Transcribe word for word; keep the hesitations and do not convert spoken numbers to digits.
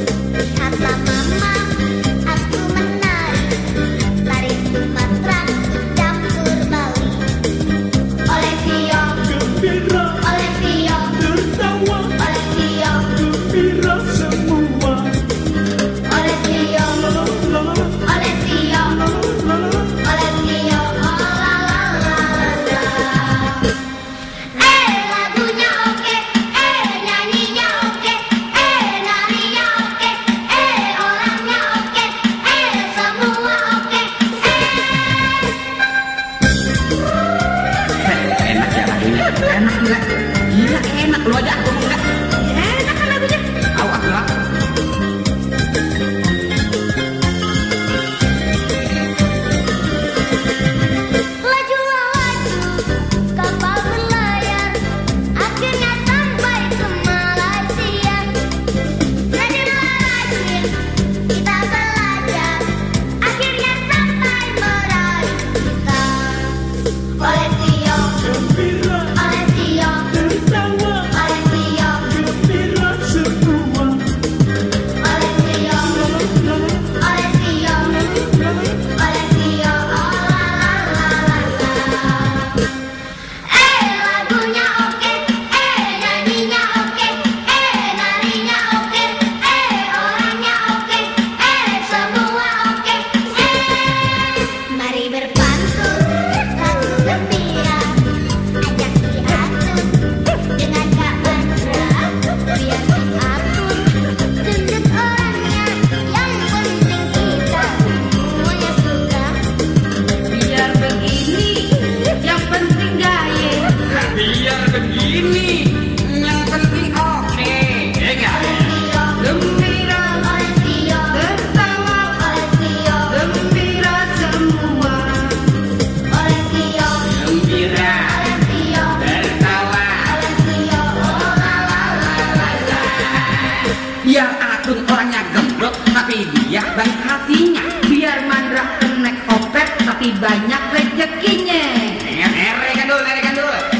Lihatlah mama, aku menari, lari Sumatera, campur Bali. Oleh Tio, gembira, oleh Tio, tertawa, oleh Tio, gembira semua. oleh Tio, La la la la oleh Tio, la la la. oleh Tio, oh la la la la la. Eh lagunya oke, eh nyanyinya oke, eh narinya oke, eh orangnya oke, eh semua oke, Eh, enak ya lagunya, enak gila, gila enak lu aja aku enggak, enak kan lagunya? tahu aku lah. Lajulah laju, kapal berlayar, akhirnya sampai ke Malaysia. Rajinlah rajin, kita belajar, akhirnya sampai meraih kita. Oleh Tio, Gembira, oleh Tio, tertawa, oleh Tio, gembira semua. oleh Tio, La la oleh Tio, la la. oleh Tio, oh la la la la la. Eh lagunya oke, eh nyanyinya oke, eh narinya oke, eh orangnya oke, eh semua oke, eh. Mari berpantun lagu gembira, ajak diatur dengan Kak Mandra, biar diatur gendut orangnya, yang penting kita semuanya suka. Biar begini, yang penting gaya. Biar begini, yang penting oke, ya enggak? Tio, Gembira, oleh Tio, tertawa, oleh Tio, gembira semua. oleh Tio, Gembira, oleh Tio, tertawa, oleh Tio, oh la la la la la. biar Atung orangnya gembrot tapi dia baik hatinya. Biar Mandra kenek opet, tapi banyak rezekinya. Nerekan dulu, nerekan dulu.